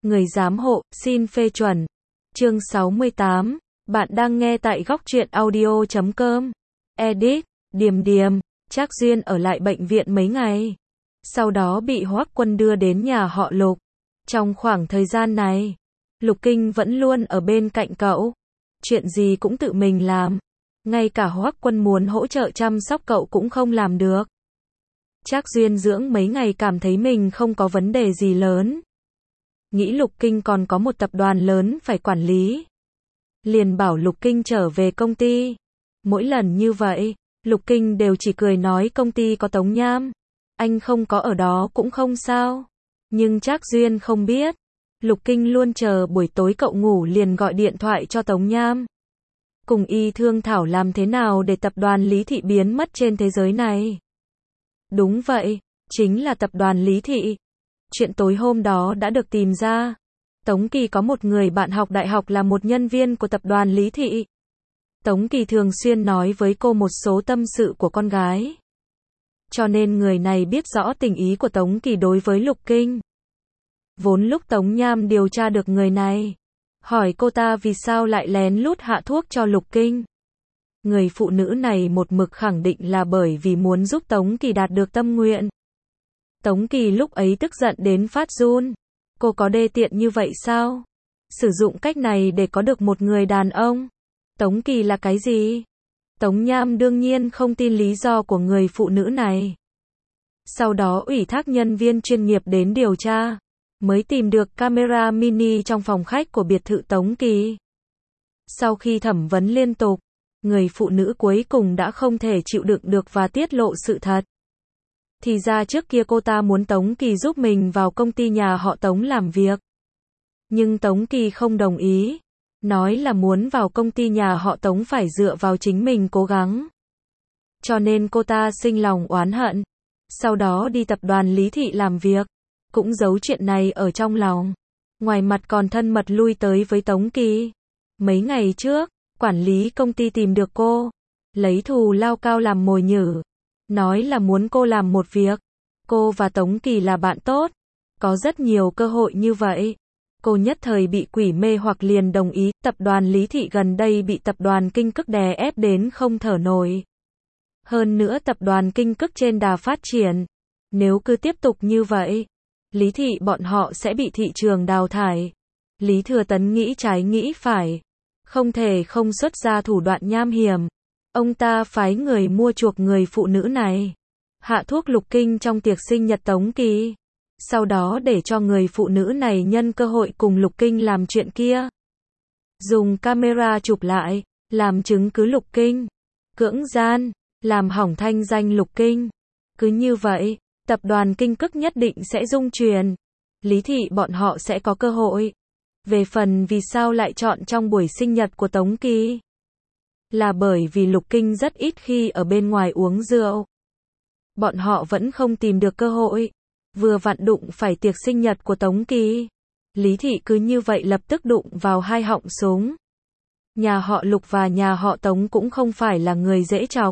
Người giám hộ, xin phê chuẩn. Chương 68. Bạn đang nghe tại góc truyện audio.com. Edit. Điềm Điềm, Trác Duyên ở lại bệnh viện mấy ngày. Sau đó bị Hoắc Quân đưa đến nhà họ Lục. Trong khoảng thời gian này, Lục Kinh vẫn luôn ở bên cạnh cậu. Chuyện gì cũng tự mình làm. Ngay cả Hoắc Quân muốn hỗ trợ chăm sóc cậu cũng không làm được. Trác Duyên dưỡng mấy ngày cảm thấy mình không có vấn đề gì lớn. Nghĩ Lục Kinh còn có một tập đoàn lớn phải quản lý. Liền bảo Lục Kinh trở về công ty. Mỗi lần như vậy, Lục Kinh đều chỉ cười nói công ty có Tống Nham. Anh không có ở đó cũng không sao. Nhưng Trác Duyên không biết. Lục Kinh luôn chờ buổi tối cậu ngủ liền gọi điện thoại cho Tống Nham. Cùng y thương thảo làm thế nào để tập đoàn Lý Thị biến mất trên thế giới này. Đúng vậy, chính là tập đoàn Lý Thị. Chuyện tối hôm đó đã được tìm ra. Tống Kỳ có một người bạn học đại học là một nhân viên của tập đoàn Lý Thị. Tống Kỳ thường xuyên nói với cô một số tâm sự của con gái. Cho nên người này biết rõ tình ý của Tống Kỳ đối với Lục Kinh. Vốn lúc Tống Nham điều tra được người này, hỏi cô ta vì sao lại lén lút hạ thuốc cho Lục Kinh. Người phụ nữ này một mực khẳng định là bởi vì muốn giúp Tống Kỳ đạt được tâm nguyện. Tống Kỳ lúc ấy tức giận đến phát run. Cô có đê tiện như vậy sao? Sử dụng cách này để có được một người đàn ông. Tống Kỳ là cái gì? Tống Nham đương nhiên không tin lý do của người phụ nữ này. Sau đó ủy thác nhân viên chuyên nghiệp đến điều tra, mới tìm được camera mini trong phòng khách của biệt thự Tống Kỳ. Sau khi thẩm vấn liên tục, người phụ nữ cuối cùng đã không thể chịu đựng được và tiết lộ sự thật. Thì ra trước kia cô ta muốn Tống Kỳ giúp mình vào công ty nhà họ Tống làm việc. Nhưng Tống Kỳ không đồng ý. Nói là muốn vào công ty nhà họ Tống phải dựa vào chính mình cố gắng. Cho nên cô ta sinh lòng oán hận. Sau đó đi tập đoàn Lý Thị làm việc. Cũng giấu chuyện này ở trong lòng. Ngoài mặt còn thân mật lui tới với Tống Kỳ. Mấy ngày trước, quản lý công ty tìm được cô. Lấy thù lao cao làm mồi nhử. Nói là muốn cô làm một việc. Cô và Tống Kỳ là bạn tốt. Có rất nhiều cơ hội như vậy. Cô nhất thời bị quỷ mê hoặc liền đồng ý. Tập đoàn Lý Thị gần đây bị tập đoàn Kinh Cức đè ép đến không thở nổi. Hơn nữa tập đoàn Kinh Cức trên đà phát triển. Nếu cứ tiếp tục như vậy, Lý Thị bọn họ sẽ bị thị trường đào thải. Lý Thừa Tấn nghĩ trái nghĩ phải. Không thể không xuất ra thủ đoạn nham hiểm. Ông ta phái người mua chuộc người phụ nữ này. Hạ thuốc Lục Kinh trong tiệc sinh nhật Tống Kỳ. Sau đó để cho người phụ nữ này nhân cơ hội cùng Lục Kinh làm chuyện kia. Dùng camera chụp lại, làm chứng cứ Lục Kinh. Cưỡng gian, làm hỏng thanh danh Lục Kinh. Cứ như vậy, tập đoàn Kinh Cức nhất định sẽ rung truyền. Lý Thị bọn họ sẽ có cơ hội. Về phần vì sao lại chọn trong buổi sinh nhật của Tống Kỳ. Là bởi vì Lục Kinh rất ít khi ở bên ngoài uống rượu. Bọn họ vẫn không tìm được cơ hội. Vừa vặn đụng phải tiệc sinh nhật của Tống Kỳ. Lý Thị cứ như vậy lập tức đụng vào hai họng súng. Nhà họ Lục và nhà họ Tống cũng không phải là người dễ chọc.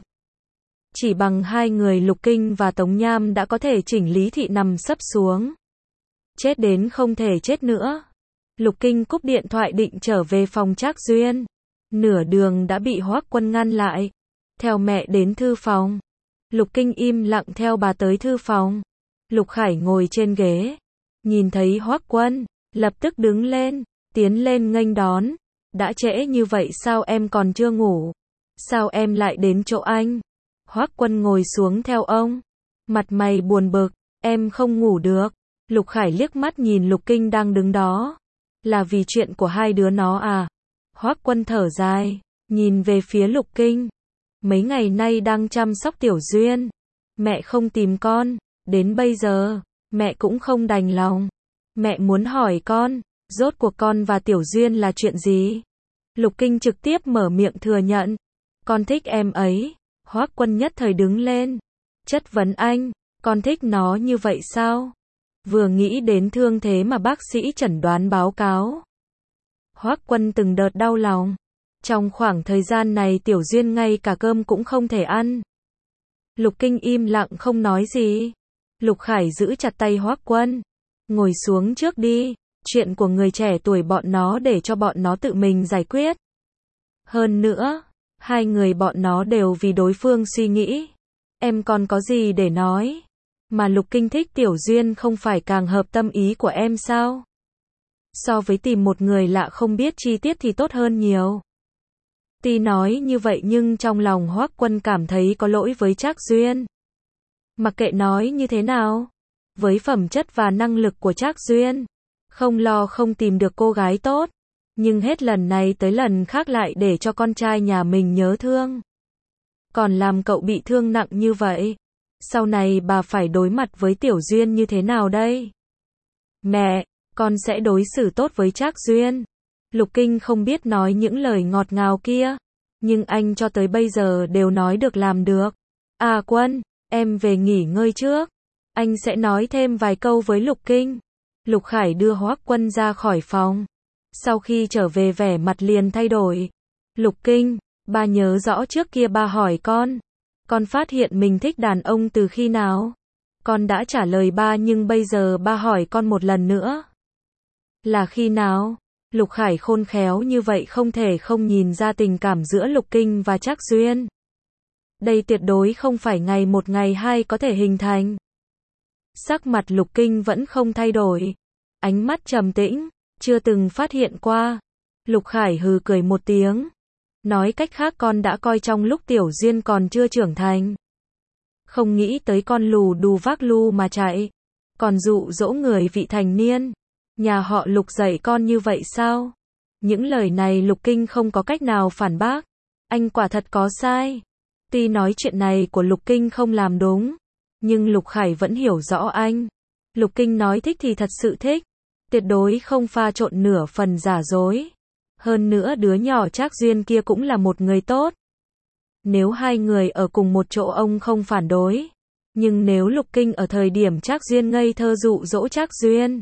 Chỉ bằng hai người Lục Kinh và Tống Nham đã có thể chỉnh Lý Thị nằm sấp xuống. Chết đến không thể chết nữa. Lục Kinh cúp điện thoại định trở về phòng Trác Duyên. Nửa đường đã bị Hoắc Quân ngăn lại. Theo mẹ đến thư phòng. Lục Kinh im lặng theo bà tới thư phòng. Lục Khải ngồi trên ghế. Nhìn thấy Hoắc Quân, lập tức đứng lên, tiến lên nghênh đón. Đã trễ như vậy sao em còn chưa ngủ? Sao em lại đến chỗ anh? Hoắc Quân ngồi xuống theo ông. Mặt mày buồn bực, em không ngủ được. Lục Khải liếc mắt nhìn Lục Kinh đang đứng đó. Là vì chuyện của hai đứa nó à? Hoắc Quân thở dài, nhìn về phía Lục Kinh. Mấy ngày nay đang chăm sóc Tiểu Duyên. Mẹ không tìm con, đến bây giờ, mẹ cũng không đành lòng. Mẹ muốn hỏi con, rốt cuộc con và Tiểu Duyên là chuyện gì? Lục Kinh trực tiếp mở miệng thừa nhận. Con thích em ấy. Hoắc Quân nhất thời đứng lên. Chất vấn anh, con thích nó như vậy sao? Vừa nghĩ đến thương thế mà bác sĩ chẩn đoán báo cáo. Hoắc Quân từng đợt đau lòng. Trong khoảng thời gian này Tiểu Duyên ngay cả cơm cũng không thể ăn. Lục Kinh im lặng không nói gì. Lục Khải giữ chặt tay Hoắc Quân. Ngồi xuống trước đi, Chuyện của người trẻ tuổi bọn nó để cho bọn nó tự mình giải quyết. Hơn nữa, hai người bọn nó đều vì đối phương suy nghĩ. Em còn có gì để nói? Mà Lục Kinh thích Tiểu Duyên không phải càng hợp tâm ý của em sao? So với tìm một người lạ không biết chi tiết thì tốt hơn nhiều. Tuy nói như vậy nhưng trong lòng Hoắc Quân cảm thấy có lỗi với Trác Duyên. Mặc kệ nói như thế nào, với phẩm chất và năng lực của Trác Duyên, không lo không tìm được cô gái tốt, nhưng hết lần này tới lần khác lại để cho con trai nhà mình nhớ thương. Còn làm cậu bị thương nặng như vậy, sau này bà phải đối mặt với Tiểu Duyên như thế nào đây? Mẹ, con sẽ đối xử tốt với Trác Duyên. Lục Kinh không biết nói những lời ngọt ngào kia, nhưng anh cho tới bây giờ đều nói được làm được. À Quân, em về nghỉ ngơi trước. Anh sẽ nói thêm vài câu với Lục Kinh. Lục Khải đưa Hoắc Quân ra khỏi phòng. Sau khi trở về vẻ mặt liền thay đổi. Lục Kinh, ba nhớ rõ trước kia ba hỏi con phát hiện mình thích đàn ông từ khi nào? Con đã trả lời ba nhưng bây giờ ba hỏi con một lần nữa. Là khi nào? Lục Khải khôn khéo như vậy không thể không nhìn ra tình cảm giữa Lục Kinh và Trác Duyên. Đây tuyệt đối không phải ngày một ngày hai có thể hình thành. Sắc mặt Lục Kinh vẫn không thay đổi. Ánh mắt trầm tĩnh, chưa từng phát hiện qua. Lục Khải hừ cười một tiếng. Nói cách khác con đã coi trong lúc Tiểu Duyên còn chưa trưởng thành. Không nghĩ tới con lù đù vác lu mà chạy. Còn dụ dỗ người vị thành niên. Nhà họ Lục dạy con như vậy sao? Những lời này Lục Kinh không có cách nào phản bác. Anh quả thật có sai. Tuy nói chuyện này của Lục Kinh không làm đúng, nhưng Lục Khải vẫn hiểu rõ anh. Lục Kinh nói thích thì thật sự thích. Tuyệt đối không pha trộn nửa phần giả dối. Hơn nữa đứa nhỏ Trác Duyên kia cũng là một người tốt. Nếu hai người ở cùng một chỗ ông không phản đối. Nhưng nếu Lục Kinh ở thời điểm Trác Duyên ngây thơ dụ dỗ Trác Duyên,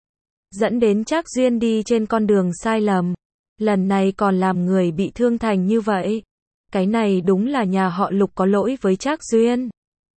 dẫn đến Trác Duyên đi trên con đường sai lầm, lần này còn làm người bị thương thành như vậy. Cái này đúng là nhà họ Lục có lỗi với Trác Duyên.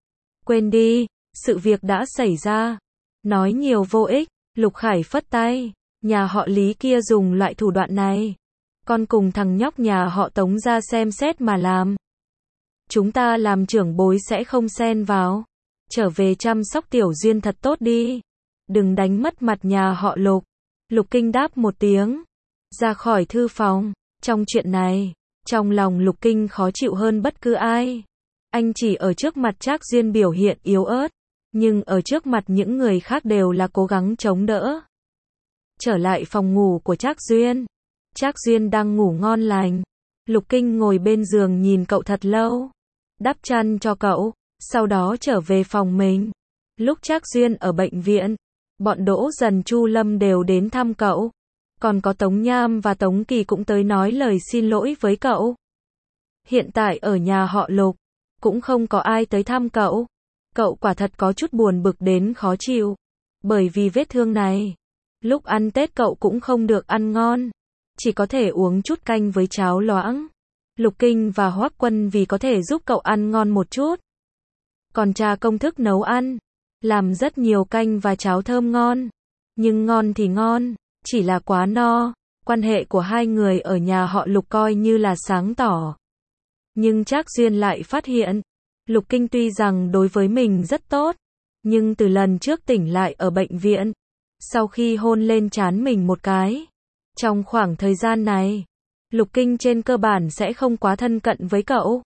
Quên đi, sự việc đã xảy ra. Nói nhiều vô ích, Lục Khải phất tay. Nhà họ Lý kia dùng loại thủ đoạn này. Con cùng thằng nhóc nhà họ Tống ra xem xét mà làm. Chúng ta làm trưởng bối sẽ không xen vào. Trở về chăm sóc Tiểu Duyên thật tốt đi. Đừng đánh mất mặt nhà họ Lục. Lục Kinh đáp một tiếng. Ra khỏi thư phòng. Trong chuyện này, trong lòng Lục Kinh khó chịu hơn bất cứ ai. Anh chỉ ở trước mặt Trác Duyên biểu hiện yếu ớt. Nhưng ở trước mặt những người khác đều là cố gắng chống đỡ. Trở lại phòng ngủ của Trác Duyên. Trác Duyên đang ngủ ngon lành. Lục Kinh ngồi bên giường nhìn cậu thật lâu. Đắp chăn cho cậu. Sau đó trở về phòng mình. Lúc Trác Duyên ở bệnh viện, bọn Đỗ Dần Chu Lâm đều đến thăm cậu. Còn có Tống Nham và Tống Kỳ cũng tới nói lời xin lỗi với cậu. Hiện tại ở nhà họ Lục, cũng không có ai tới thăm cậu. Cậu quả thật có chút buồn bực đến khó chịu. Bởi vì vết thương này, lúc ăn Tết cậu cũng không được ăn ngon. Chỉ có thể uống chút canh với cháo loãng. Lục Kinh và Hoắc Quân vì có thể giúp cậu ăn ngon một chút. Còn tra công thức nấu ăn. Làm rất nhiều canh và cháo thơm ngon. Nhưng ngon thì ngon, chỉ là quá no. Quan hệ của hai người ở nhà họ Lục coi như là sáng tỏ. Nhưng Trác Duyên lại phát hiện, Lục Kinh tuy rằng đối với mình rất tốt, nhưng từ lần trước tỉnh lại ở bệnh viện, sau khi hôn lên trán mình một cái, trong khoảng thời gian này, Lục Kinh trên cơ bản sẽ không quá thân cận với cậu.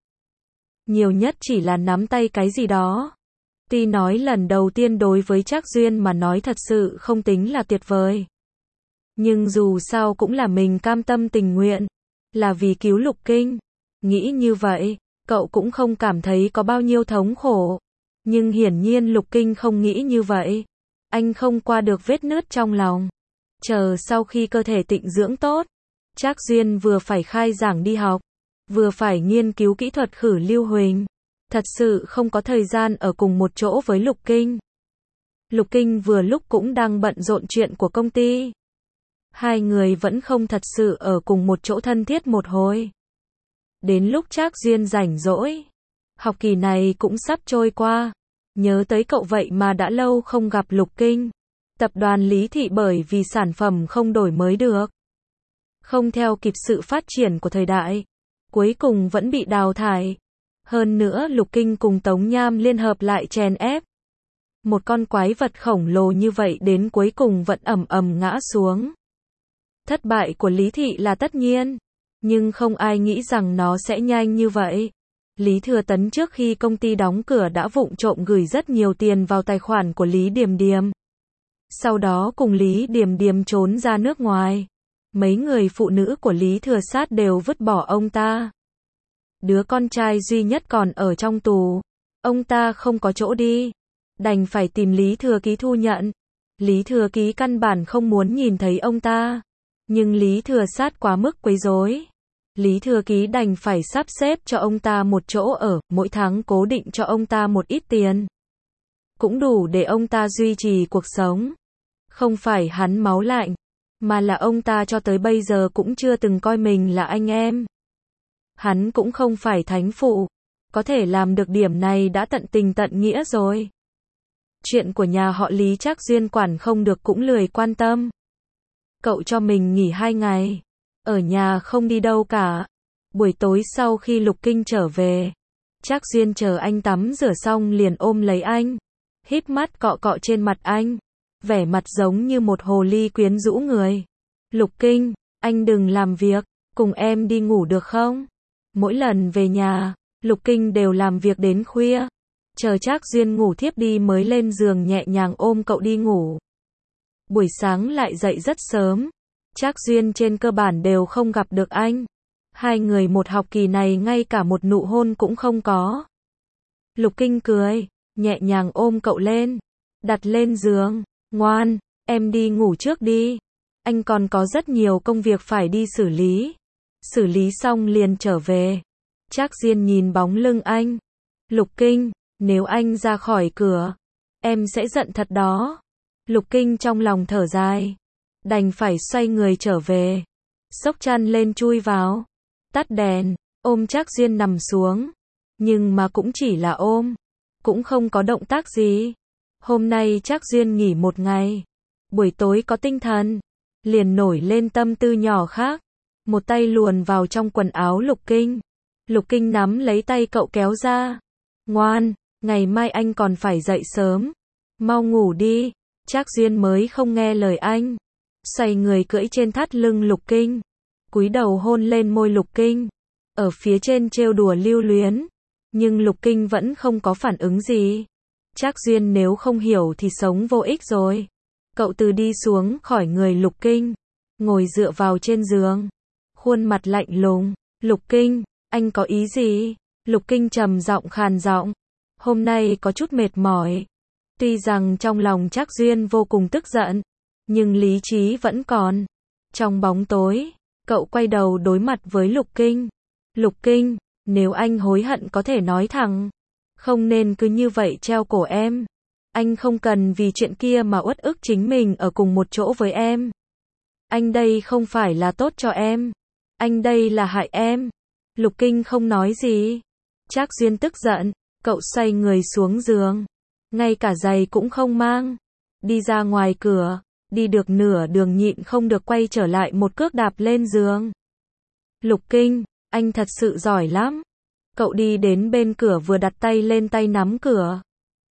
Nhiều nhất chỉ là nắm tay cái gì đó. Tuy nói lần đầu tiên đối với Trác Duyên mà nói thật sự không tính là tuyệt vời. Nhưng dù sao cũng là mình cam tâm tình nguyện, là vì cứu Lục Kinh. Nghĩ như vậy, cậu cũng không cảm thấy có bao nhiêu thống khổ. Nhưng hiển nhiên Lục Kinh không nghĩ như vậy. Anh không qua được vết nứt trong lòng. Chờ sau khi cơ thể tịnh dưỡng tốt, Trác Duyên vừa phải khai giảng đi học, vừa phải nghiên cứu kỹ thuật khử lưu huỳnh. Thật sự không có thời gian ở cùng một chỗ với Lục Kinh. Lục Kinh vừa lúc cũng đang bận rộn chuyện của công ty. Hai người vẫn không thật sự ở cùng một chỗ thân thiết một hồi. Đến lúc Trác Duyên rảnh rỗi, học kỳ này cũng sắp trôi qua. Nhớ tới cậu vậy mà đã lâu không gặp Lục Kinh. Tập đoàn Lý Thị bởi vì sản phẩm không đổi mới được, không theo kịp sự phát triển của thời đại, cuối cùng vẫn bị đào thải. Hơn nữa Lục Kinh cùng Tống Nham liên hợp lại chèn ép. Một con quái vật khổng lồ như vậy đến cuối cùng vẫn ầm ầm ngã xuống. Thất bại của Lý Thị là tất nhiên, nhưng không ai nghĩ rằng nó sẽ nhanh như vậy. Lý Thừa Tấn trước khi công ty đóng cửa đã vụng trộm gửi rất nhiều tiền vào tài khoản của Lý Điềm Điềm. Sau đó cùng Lý Điềm Điềm trốn ra nước ngoài. Mấy người phụ nữ của Lý Thừa Sát đều vứt bỏ ông ta. Đứa con trai duy nhất còn ở trong tù. Ông ta không có chỗ đi, đành phải tìm Lý Thừa Ký thu nhận. Lý Thừa Ký căn bản không muốn nhìn thấy ông ta, nhưng Lý Thừa Sát quá mức quấy rối. Lý Thừa Ký đành phải sắp xếp cho ông ta một chỗ ở, mỗi tháng cố định cho ông ta một ít tiền. Cũng đủ để ông ta duy trì cuộc sống. Không phải hắn máu lạnh, mà là ông ta cho tới bây giờ cũng chưa từng coi mình là anh em. Hắn cũng không phải thánh phụ, có thể làm được điểm này đã tận tình tận nghĩa rồi. Chuyện của nhà họ Lý Trác Duyên quản không được cũng lười quan tâm. Cậu cho mình nghỉ 2 ngày, ở nhà không đi đâu cả. Buổi tối sau khi Lục Kinh trở về, Trác Duyên chờ anh tắm rửa xong liền ôm lấy anh, híp mắt cọ cọ trên mặt anh, vẻ mặt giống như một hồ ly quyến rũ người. Lục Kinh, anh đừng làm việc, cùng em đi ngủ được không? Mỗi lần về nhà, Lục Kinh đều làm việc đến khuya, chờ Trác Duyên ngủ thiếp đi mới lên giường nhẹ nhàng ôm cậu đi ngủ. Buổi sáng lại dậy rất sớm, Trác Duyên trên cơ bản đều không gặp được anh. Hai người một học kỳ này ngay cả một nụ hôn cũng không có. Lục Kinh cười, nhẹ nhàng ôm cậu lên, đặt lên giường. Ngoan, em đi ngủ trước đi. Anh còn có rất nhiều công việc phải đi xử lý. Xử lý xong liền trở về. Trác Duyên nhìn bóng lưng anh. Lục Kinh, nếu anh ra khỏi cửa, em sẽ giận thật đó. Lục Kinh trong lòng thở dài, đành phải xoay người trở về. Xốc chăn lên chui vào, tắt đèn, ôm Trác Duyên nằm xuống. Nhưng mà cũng chỉ là ôm, cũng không có động tác gì. Hôm nay Trác Duyên nghỉ 1 ngày, buổi tối có tinh thần, liền nổi lên tâm tư nhỏ khác. Một tay luồn vào trong quần áo Lục Kinh. Lục Kinh nắm lấy tay cậu kéo ra. Ngoan, ngày mai anh còn phải dậy sớm. Mau ngủ đi. Trác Duyên mới không nghe lời anh. Xoay người cưỡi trên thắt lưng Lục Kinh. Cúi đầu hôn lên môi Lục Kinh. Ở phía trên trêu đùa lưu luyến. Nhưng Lục Kinh vẫn không có phản ứng gì. Trác Duyên nếu không hiểu thì sống vô ích rồi. Cậu từ đi xuống khỏi người Lục Kinh, ngồi dựa vào trên giường, khuôn mặt lạnh lùng. Lục Kinh, anh có ý gì? Lục Kinh trầm giọng khàn giọng. Hôm nay có chút mệt mỏi. Tuy rằng trong lòng Trác Duyên vô cùng tức giận, nhưng lý trí vẫn còn. Trong bóng tối, cậu quay đầu đối mặt với Lục Kinh. Lục Kinh, nếu anh hối hận có thể nói thẳng, không nên cứ như vậy treo cổ em. Anh không cần vì chuyện kia mà uất ức chính mình ở cùng một chỗ với em. Anh đây không phải là tốt cho em. Anh đây là hại em. Lục Kinh không nói gì. Trác Duyên tức giận, cậu xoay người xuống giường. Ngay cả giày cũng không mang. Đi ra ngoài cửa, đi được nửa đường nhịn không được quay trở lại một cước đạp lên giường. Lục Kinh, anh thật sự giỏi lắm. Cậu đi đến bên cửa vừa đặt tay lên tay nắm cửa,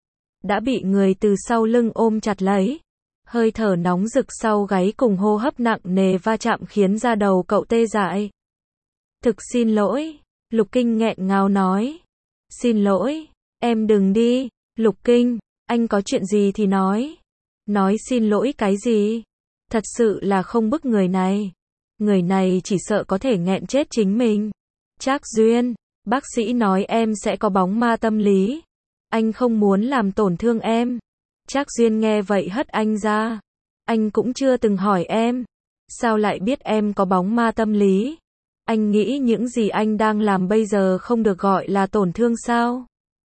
đã bị người từ sau lưng ôm chặt lấy. Hơi thở nóng rực sau gáy cùng hô hấp nặng nề va chạm khiến da đầu cậu tê dại. Thực xin lỗi, Lục Kinh nghẹn ngào nói. Xin lỗi, em đừng đi. Lục Kinh, anh có chuyện gì thì nói. Nói xin lỗi cái gì? Thật sự là không bức người này. Người này chỉ sợ có thể nghẹn chết chính mình. Trác Duyên, bác sĩ nói em sẽ có bóng ma tâm lý. Anh không muốn làm tổn thương em. Trác Duyên nghe vậy hất anh ra. Anh cũng chưa từng hỏi em. Sao lại biết em có bóng ma tâm lý? Anh nghĩ những gì anh đang làm bây giờ không được gọi là tổn thương sao?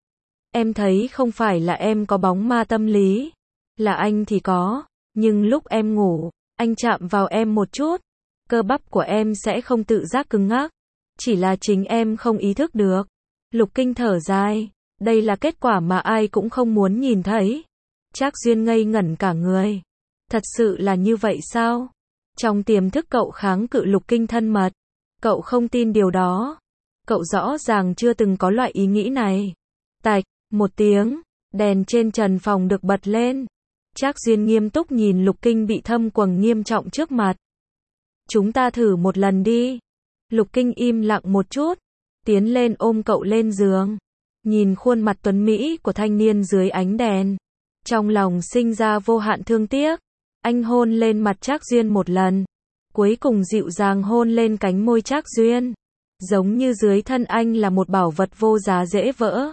Em thấy không phải là em có bóng ma tâm lý. Là anh thì có. Nhưng lúc em ngủ, anh chạm vào em một chút. Cơ bắp của em sẽ không tự giác cứng ngắc. Chỉ là chính em không ý thức được. Lục Kinh thở dài. Đây là kết quả mà ai cũng không muốn nhìn thấy. Trác Duyên ngây ngẩn cả người. Thật sự là như vậy sao? Trong tiềm thức cậu kháng cự Lục Kinh thân mật. Cậu không tin điều đó. Cậu rõ ràng chưa từng có loại ý nghĩ này. Tạch, một tiếng, đèn trên trần phòng được bật lên. Trác Duyên nghiêm túc nhìn Lục Kinh bị thâm quầng nghiêm trọng trước mặt. Chúng ta thử một lần đi. Lục Kinh im lặng một chút, tiến lên ôm cậu lên giường. Nhìn khuôn mặt tuấn mỹ của thanh niên dưới ánh đèn. Trong lòng sinh ra vô hạn thương tiếc. Anh hôn lên mặt Trác Duyên một lần. Cuối cùng dịu dàng hôn lên cánh môi Trác Duyên. Giống như dưới thân anh là một bảo vật vô giá dễ vỡ.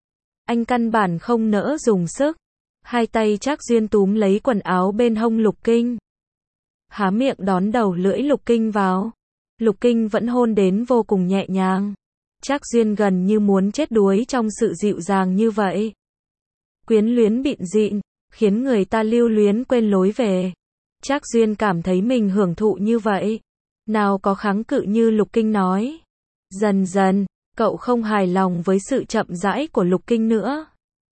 Anh căn bản không nỡ dùng sức. Hai tay Trác Duyên túm lấy quần áo bên hông Lục Kinh. Há miệng đón đầu lưỡi Lục Kinh vào. Lục Kinh vẫn hôn đến vô cùng nhẹ nhàng. Trác Duyên gần như muốn chết đuối trong sự dịu dàng như vậy. Quyến luyến bịn dịn, khiến người ta lưu luyến quên lối về. Trác Duyên cảm thấy mình hưởng thụ như vậy. Nào có kháng cự như Lục Kinh nói. Dần dần, cậu không hài lòng với sự chậm rãi của Lục Kinh nữa.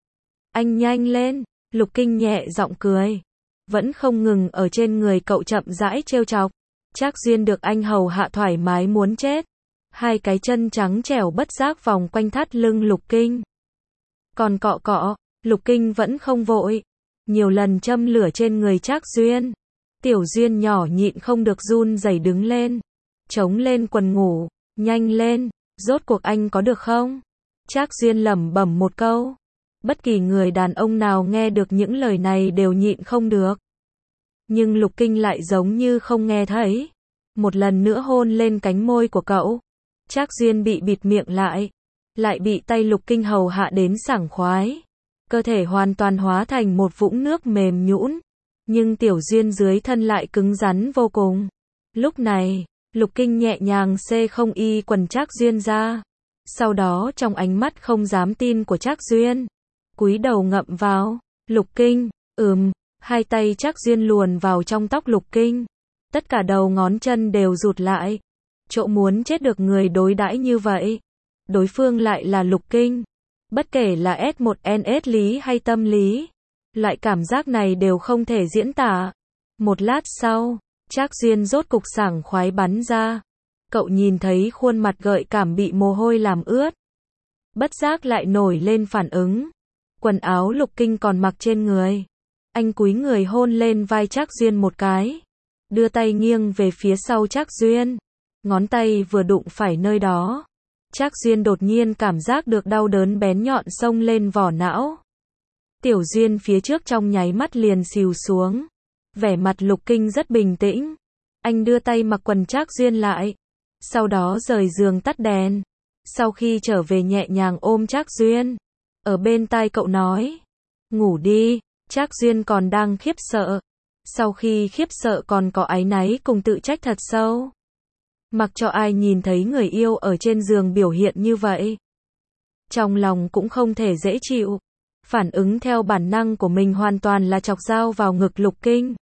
Anh nhanh lên, Lục Kinh nhẹ giọng cười. Vẫn không ngừng ở trên người cậu chậm rãi trêu chọc. Trác Duyên được anh hầu hạ thoải mái muốn chết. Hai cái chân trắng trẻo bất giác vòng quanh thắt lưng Lục Kinh. Còn cọ cọ, Lục Kinh vẫn không vội. Nhiều lần châm lửa trên người Trác Duyên. Tiểu Duyên nhỏ nhịn không được run rẩy đứng lên. Chống lên quần ngủ, nhanh lên, rốt cuộc anh có được không? Trác Duyên lẩm bẩm một câu. Bất kỳ người đàn ông nào nghe được những lời này đều nhịn không được. Nhưng Lục Kinh lại giống như không nghe thấy. Một lần nữa hôn lên cánh môi của cậu. Trác Duyên bị bịt miệng lại bị tay Lục Kinh hầu hạ đến sảng khoái. Cơ thể hoàn toàn hóa thành một vũng nước mềm nhũn. Nhưng Tiểu Duyên dưới thân lại cứng rắn vô cùng. Lúc này, Lục Kinh nhẹ nhàng xê không y quần Trác Duyên ra. Sau đó trong ánh mắt không dám tin của Trác Duyên, cúi đầu ngậm vào. Lục Kinh, hai tay Trác Duyên luồn vào trong tóc Lục Kinh. Tất cả đầu ngón chân đều rụt lại. Chỗ muốn chết được người đối đãi như vậy. Đối phương lại là Lục Kinh. Bất kể là S1NS lý hay tâm lý. Loại cảm giác này đều không thể diễn tả. Một lát sau, Trác Duyên rốt cục sảng khoái bắn ra. Cậu nhìn thấy khuôn mặt gợi cảm bị mồ hôi làm ướt. Bất giác lại nổi lên phản ứng. Quần áo Lục Kinh còn mặc trên người. Anh cúi người hôn lên vai Trác Duyên một cái. Đưa tay nghiêng về phía sau Trác Duyên. Ngón tay vừa đụng phải nơi đó. Trác Duyên đột nhiên cảm giác được đau đớn bén nhọn xông lên vỏ não. Tiểu Duyên phía trước trong nháy mắt liền xìu xuống. Vẻ mặt Lục Kinh rất bình tĩnh. Anh đưa tay mặc quần Trác Duyên lại. Sau đó rời giường tắt đèn. Sau khi trở về nhẹ nhàng ôm Trác Duyên. Ở bên tai cậu nói. Ngủ đi. Trác Duyên còn đang khiếp sợ. Sau khi khiếp sợ còn có áy náy cùng tự trách thật sâu. Mặc cho ai nhìn thấy người yêu ở trên giường biểu hiện như vậy. Trong lòng cũng không thể dễ chịu. Phản ứng theo bản năng của mình hoàn toàn là chọc dao vào ngực Lục Kinh.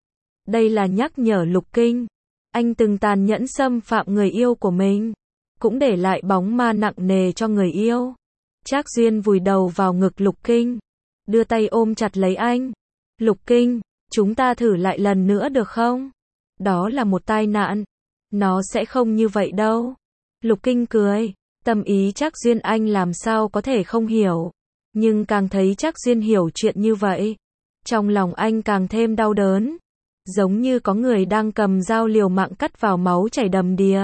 Đây là nhắc nhở Lục Kinh. Anh từng tàn nhẫn xâm phạm người yêu của mình. Cũng để lại bóng ma nặng nề cho người yêu. Trác Duyên vùi đầu vào ngực Lục Kinh. Đưa tay ôm chặt lấy anh. Lục Kinh, chúng ta thử lại lần nữa được không? Đó là một tai nạn. Nó sẽ không như vậy đâu. Lục Kinh cười. Tâm ý Trác Duyên anh làm sao có thể không hiểu. Nhưng càng thấy Trác Duyên hiểu chuyện như vậy. Trong lòng anh càng thêm đau đớn. Giống như có người đang cầm dao liều mạng cắt vào máu chảy đầm đìa.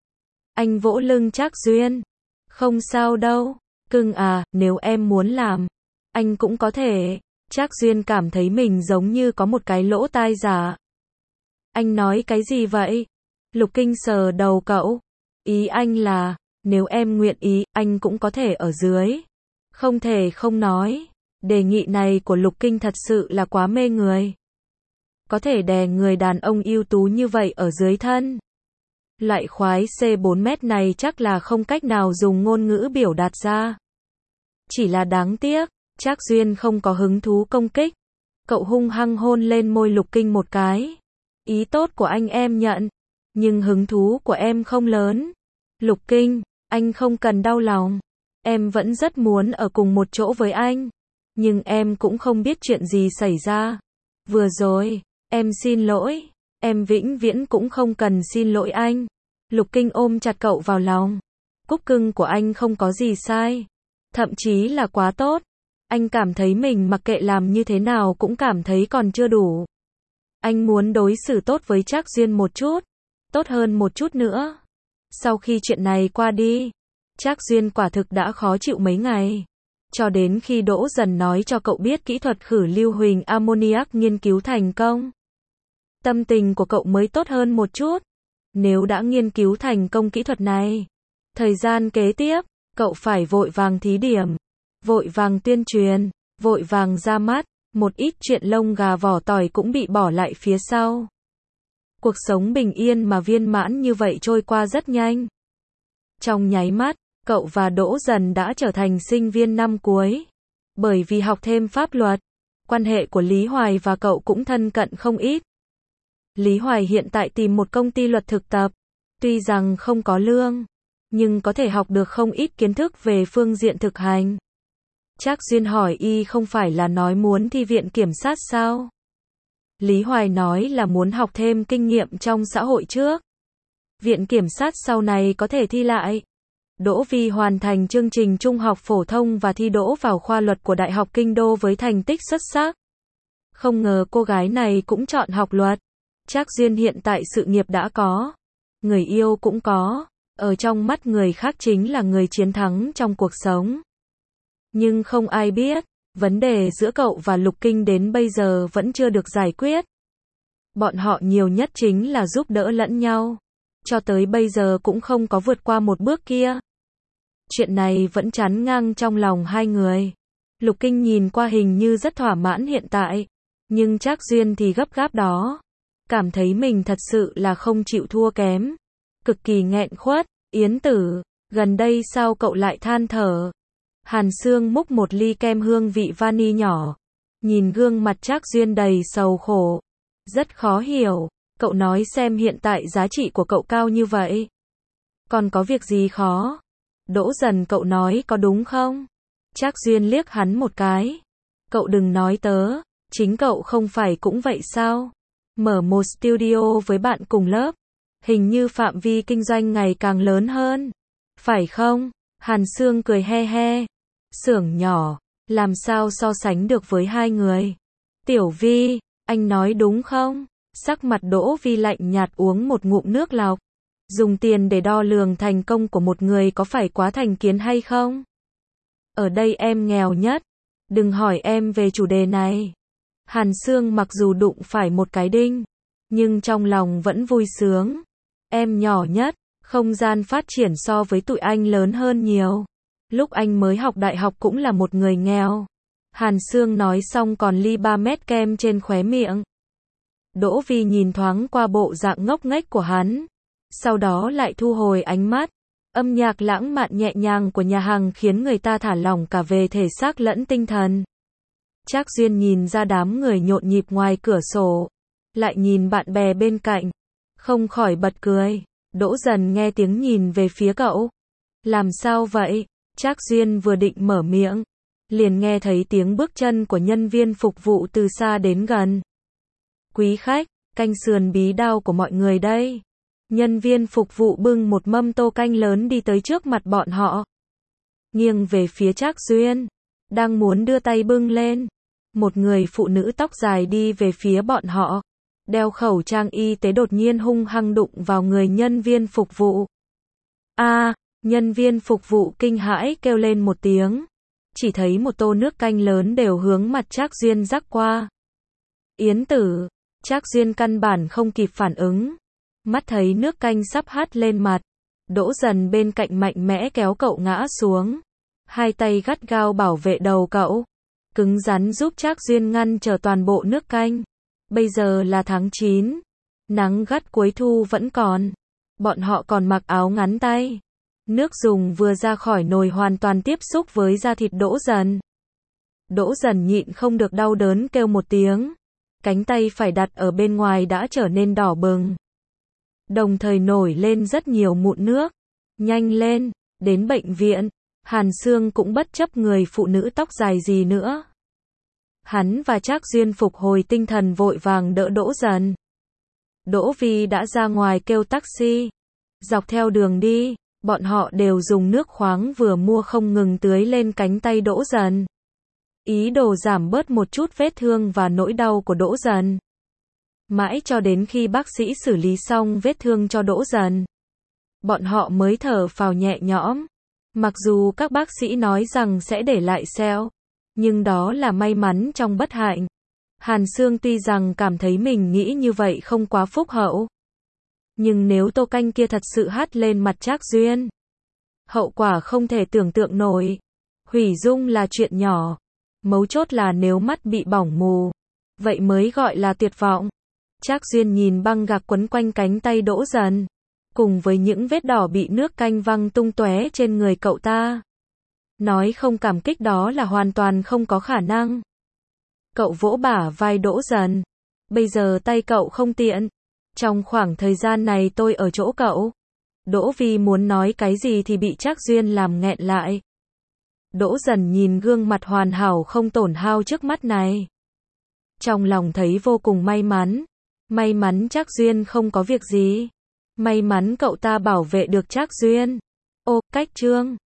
Anh vỗ lưng Trác Duyên. Không sao đâu. Cưng à, nếu em muốn làm, anh cũng có thể. Trác Duyên cảm thấy mình giống như có một cái lỗ tai giả. Anh nói cái gì vậy? Lục Kinh sờ đầu cậu. Ý anh là, nếu em nguyện ý, anh cũng có thể ở dưới. Không thể không nói. Đề nghị này của Lục Kinh thật sự là quá mê người. Có thể đè người đàn ông ưu tú như vậy ở dưới thân. Loại khoái C4 mét này chắc là không cách nào dùng ngôn ngữ biểu đạt ra. Chỉ là đáng tiếc, Trác Duyên không có hứng thú công kích. Cậu hung hăng hôn lên môi Lục Kinh một cái. Ý tốt của anh em nhận. Nhưng hứng thú của em không lớn. Lục Kinh, anh không cần đau lòng. Em vẫn rất muốn ở cùng một chỗ với anh. Nhưng em cũng không biết chuyện gì xảy ra. Vừa rồi, Em xin lỗi. Em vĩnh viễn cũng không cần xin lỗi anh. Lục Kinh ôm chặt cậu vào lòng. Cúc cưng của anh không có gì sai. Thậm chí là quá tốt. Anh cảm thấy mình mặc kệ làm như thế nào cũng cảm thấy còn chưa đủ. Anh muốn đối xử tốt với Trác Duyên một chút. Tốt hơn một chút nữa. Sau khi chuyện này qua đi, Trác Duyên quả thực đã khó chịu mấy ngày. Cho đến khi Đỗ Dần nói cho cậu biết kỹ thuật khử lưu huỳnh ammoniac nghiên cứu thành công. Tâm tình của cậu mới tốt hơn một chút. Nếu đã nghiên cứu thành công kỹ thuật này, thời gian kế tiếp, cậu phải vội vàng thí điểm, vội vàng tuyên truyền, vội vàng ra mắt, một ít chuyện lông gà vỏ tỏi cũng bị bỏ lại phía sau. Cuộc sống bình yên mà viên mãn như vậy trôi qua rất nhanh. Trong nháy mắt, cậu và Đỗ Dần đã trở thành sinh viên năm cuối. Bởi vì học thêm pháp luật, quan hệ của Lý Hoài và cậu cũng thân cận không ít. Lý Hoài hiện tại tìm một công ty luật thực tập, tuy rằng không có lương, nhưng có thể học được không ít kiến thức về phương diện thực hành. Trác Duyên hỏi y không phải là nói muốn thi viện kiểm sát sao? Lý Hoài nói là muốn học thêm kinh nghiệm trong xã hội trước. Viện kiểm sát sau này có thể thi lại. Đỗ Vi hoàn thành chương trình trung học phổ thông và thi đỗ vào khoa luật của Đại học Kinh Đô với thành tích xuất sắc. Không ngờ cô gái này cũng chọn học luật. Trác Duyên hiện tại sự nghiệp đã có, người yêu cũng có, ở trong mắt người khác chính là người chiến thắng trong cuộc sống. Nhưng không ai biết, vấn đề giữa cậu và Lục Kinh đến bây giờ vẫn chưa được giải quyết. Bọn họ nhiều nhất chính là giúp đỡ lẫn nhau. Cho tới bây giờ cũng không có vượt qua một bước kia. Chuyện này vẫn chán ngang trong lòng hai người. Lục Kinh nhìn qua hình như rất thỏa mãn hiện tại. Nhưng Trác Duyên thì gấp gáp đó. Cảm thấy mình thật sự là không chịu thua kém. Cực kỳ nghẹn khuất. Yến Tử, gần đây sao cậu lại than thở? Hàn Sương múc một ly kem hương vị vani nhỏ. Nhìn gương mặt Trác Duyên đầy sầu khổ. Rất khó hiểu. Cậu nói xem hiện tại giá trị của cậu cao như vậy. Còn có việc gì khó? Đỗ Dần cậu nói có đúng không? Trác Duyên liếc hắn một cái. Cậu đừng nói tớ. Chính cậu không phải cũng vậy sao? Mở một studio với bạn cùng lớp. Hình như phạm vi kinh doanh ngày càng lớn hơn. Phải không? Hàn Sương cười he he. Xưởng nhỏ, làm sao so sánh được với hai người? Tiểu Vi, anh nói đúng không? Sắc mặt Đỗ Vi lạnh nhạt uống một ngụm nước lọc. Dùng tiền để đo lường thành công của một người có phải quá thành kiến hay không? Ở đây em nghèo nhất. Đừng hỏi em về chủ đề này. Hàn Sương mặc dù đụng phải một cái đinh, nhưng trong lòng vẫn vui sướng. Em nhỏ nhất, không gian phát triển so với tụi anh lớn hơn nhiều. Lúc anh mới học đại học cũng là một người nghèo. Hàn Sương nói xong còn ly 3 mét kem trên khóe miệng. Đỗ Vi nhìn thoáng qua bộ dạng ngốc nghếch của hắn. Sau đó lại thu hồi ánh mắt. Âm nhạc lãng mạn nhẹ nhàng của nhà hàng khiến người ta thả lỏng cả về thể xác lẫn tinh thần. Trác Duyên nhìn ra đám người nhộn nhịp ngoài cửa sổ. Lại nhìn bạn bè bên cạnh. Không khỏi bật cười. Đỗ Dần nghe tiếng nhìn về phía cậu. Làm sao vậy? Trác Duyên vừa định mở miệng. Liền nghe thấy tiếng bước chân của nhân viên phục vụ từ xa đến gần. Quý khách, canh sườn bí đao của mọi người đây. Nhân viên phục vụ bưng một mâm tô canh lớn đi tới trước mặt bọn họ. Nghiêng về phía Trác Duyên. Đang muốn đưa tay bưng lên. Một người phụ nữ tóc dài đi về phía bọn họ. Đeo khẩu trang y tế đột nhiên hung hăng đụng vào người nhân viên phục vụ. Nhân viên phục vụ kinh hãi kêu lên một tiếng. Chỉ thấy một tô nước canh lớn đều hướng mặt Trác Duyên rắc qua. Yến Tử, Trác Duyên căn bản không kịp phản ứng. Mắt thấy nước canh sắp hắt lên mặt. Đỗ Dần bên cạnh mạnh mẽ kéo cậu ngã xuống. Hai tay gắt gao bảo vệ đầu cậu. Cứng rắn giúp Trác Duyên ngăn trở toàn bộ nước canh. Bây giờ là tháng 9. Nắng gắt cuối thu vẫn còn. Bọn họ còn mặc áo ngắn tay. Nước dùng vừa ra khỏi nồi hoàn toàn tiếp xúc với da thịt Đỗ Dần. Đỗ Dần nhịn không được đau đớn kêu một tiếng. Cánh tay phải đặt ở bên ngoài đã trở nên đỏ bừng. Đồng thời nổi lên rất nhiều mụn nước. Nhanh lên, đến bệnh viện. Hàn Sương cũng bất chấp người phụ nữ tóc dài gì nữa. Hắn và Trác Duyên phục hồi tinh thần vội vàng đỡ Đỗ Dần. Đỗ Vi đã ra ngoài kêu taxi. Dọc theo đường đi, bọn họ đều dùng nước khoáng vừa mua không ngừng tưới lên cánh tay Đỗ Dần. Ý đồ giảm bớt một chút vết thương và nỗi đau của Đỗ Dần. Mãi cho đến khi bác sĩ xử lý xong vết thương cho Đỗ Dần, bọn họ mới thở phào nhẹ nhõm. Mặc dù các bác sĩ nói rằng sẽ để lại sẹo, nhưng đó là may mắn trong bất hạnh. Hàn Sương tuy rằng cảm thấy mình nghĩ như vậy không quá phúc hậu, nhưng nếu tô canh kia thật sự hắt lên mặt Trác Duyên, hậu quả không thể tưởng tượng nổi. Hủy dung là chuyện nhỏ, mấu chốt là nếu mắt bị bỏng mù, vậy mới gọi là tuyệt vọng. Trác Duyên nhìn băng gạc quấn quanh cánh tay Đỗ Dần, cùng với những vết đỏ bị nước canh văng tung tóe trên người cậu ta. Nói không cảm kích đó là hoàn toàn không có khả năng. Cậu vỗ bả vai Đỗ Dần. Bây giờ tay cậu không tiện. Trong khoảng thời gian này tôi ở chỗ cậu. Đỗ Vi muốn nói cái gì thì bị Trác Duyên làm nghẹn lại. Đỗ Dần nhìn gương mặt hoàn hảo không tổn hao trước mắt này. Trong lòng thấy vô cùng may mắn. May mắn Trác Duyên không có việc gì. May mắn cậu ta bảo vệ được Trác Duyên. Ô, cách chương.